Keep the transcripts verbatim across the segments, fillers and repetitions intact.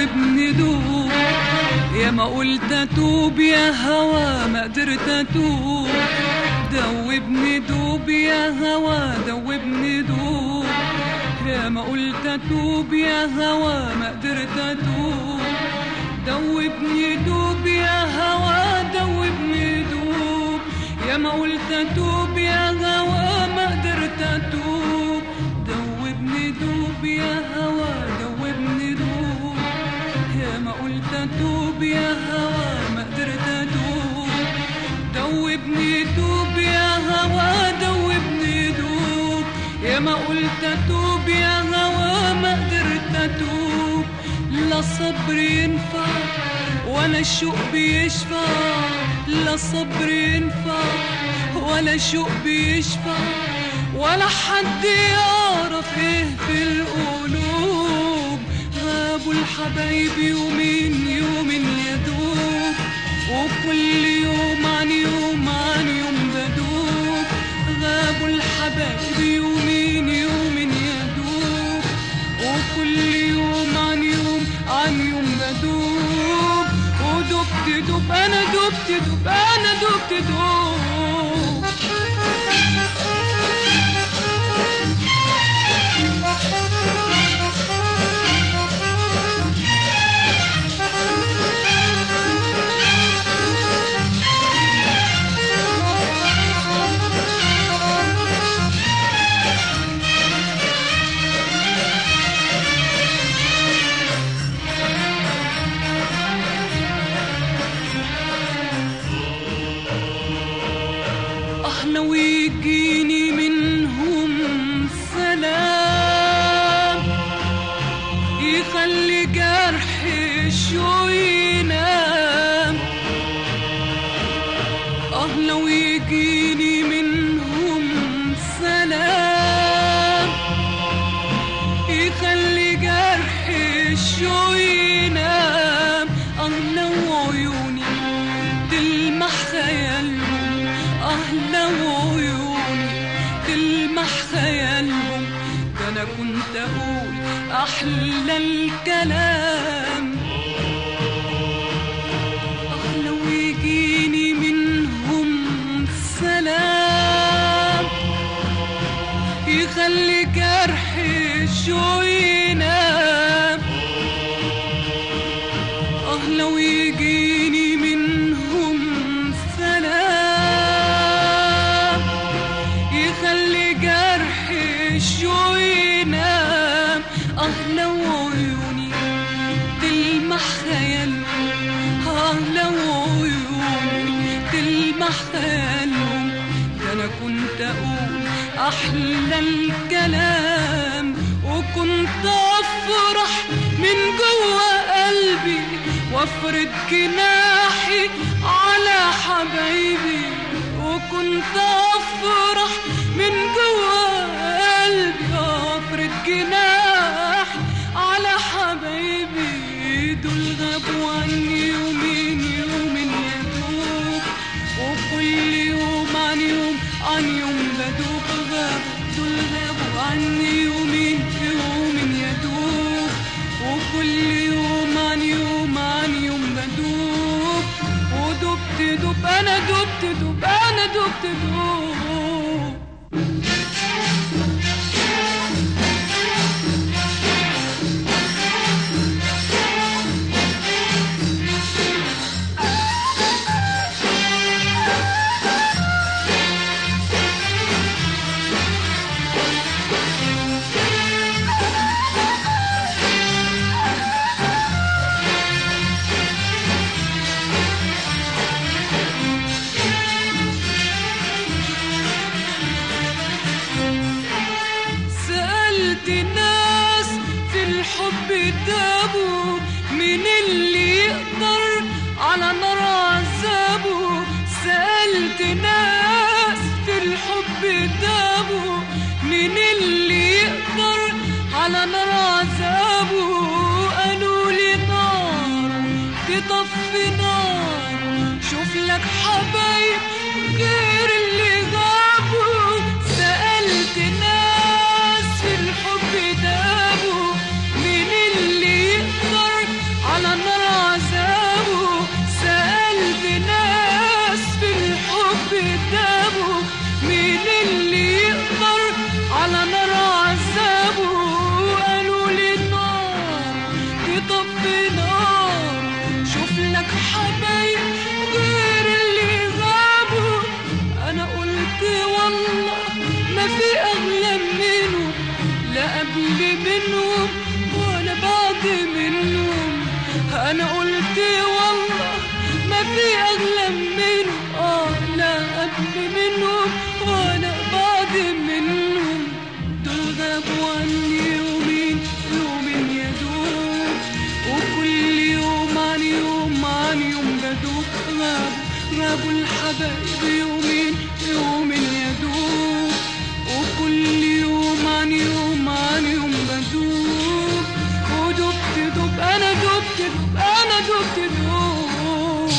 دوبني دوب. يا ما قلت اتوب يا هوا ما قدرت اتوب. دوبني دوب يا هوا دوبني دوب. يا ما قلت اتوب يا هوا ما قدرت اتوب. دوبني دوب يا هوا دوبني دوب. يا ما قلت اتوب يا هوا ما قدرت اتوب. دوبني دوب يا هوا دوبني دوب. يا ما قلت اتوب يا هوا ما قدرت اتوب. دوبني دوب يا هوا دوبني دوب. يا ما قلت اتوب يا هوا ما قدرت اتوب. لا صبر ينفع ولا الشوق بيشفع. لا صبر ينفع ولا الشوق بيشفع. ولا حد يعرف ايه في القلوب. غابوا الحبايب يومين يومين يدوب. وكل يوم عن يوم عن يوم بدوب. غابوا الحبايب يومين يومين يدوب. وكل يوم عن يوم عن يوم بدوب. ودبت دوب انا دبت دوب انا دبت دوب. ويجيني منهم سلام يخلي جرحي شو ينام. اه لو يجيني منهم سلام يخلي جرحي شو ينام. اه لو عيوني تلمح خيالهم. اه لو عيوني تلمح خيالهم. ده انا كنت اقول احلى الكلام. اه لو يجيني منهم سلام يخلي جرحي شو ينام. اه لو يجيني منهم سلام يخلي جرحي شو ينام. اه لو عيوني تلمح خيالهم. اه لو عيوني تلمح خيالهم. ده انا كنت اقول احلى الكلام. وكنت افرح من جوه قلبي وافرد جناحي على حبايبي. وكنت افرح من جوه قلبي وافرد جناحي على حبايبي. دول غابوا عني يومين يومين يدوب. وكل يوم عن يوم عن يوم بدوب. غابوا دول غابوا عني يومين يومين يدوب. وكل يوم عن يوم عن يوم بدوب. ودبت دوب انا دبت دوب انا دبت دوب. دابوا من اللي يقدر على نار عذابه. سألت ناس في الحب دابوا من اللي يقدر على نار عذابه. قالوا لي نار تطفي نار. شوف لك حبايب غير اللي غابوا. سألت ناس في الحب دابوا من اللي يقدر غابوا عني يومين يومين يدوب، وكل يوم عن يوم عن يوم بدوب. غابوا غابوا الحبايب يومين يومين يدوب، وكل يوم عن يوم عن يوم بدوب. ودبت دب أنا دبت دب أنا دبت دب.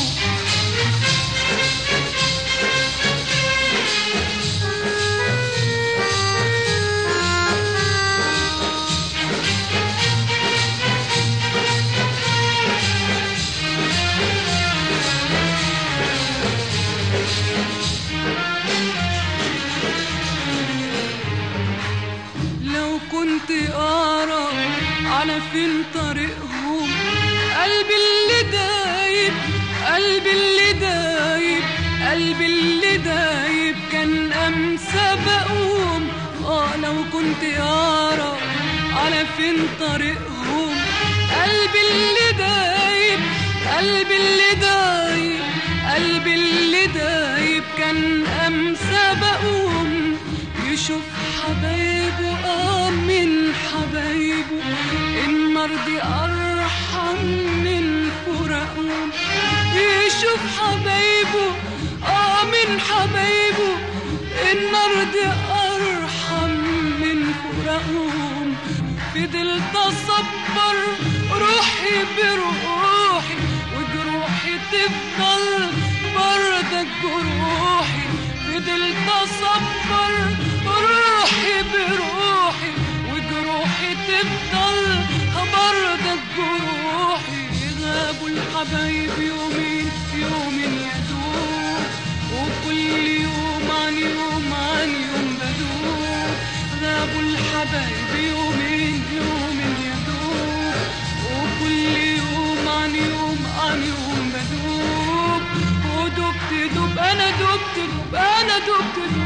لو كنت أرى على فين طريقهم، قلبي اللي دايب قلبي اللي دايب قلبي اللي دايب كان قام سبقهم. اه لو كنت أرى على فين طريقهم، قلبي اللي دايب قلبي اللي دايب قلبي اللي دايب كان قام سبقهم. يشوف حبايبه اه من حبايبه، النار دي أرحم من فراقهم. يشوف حبايبه اه من حبايبه، النار دي أرحم من فراقهم. فضلت أصبر روحي بروحي، وجروحي تفضل بردك جروحي. فضلت أصبر روحي بروحي، وجروحي تفضل بردك جروحي. غابوا الحبايب يومين يومين يدوب، وكل يوم عن يوم عن يوم بدوب. غابوا الحبايب يومين يومين يدوب، وكل يوم عن يوم عن يوم بدوب. ودبت دب أنا دبت دب أنا دبت دب.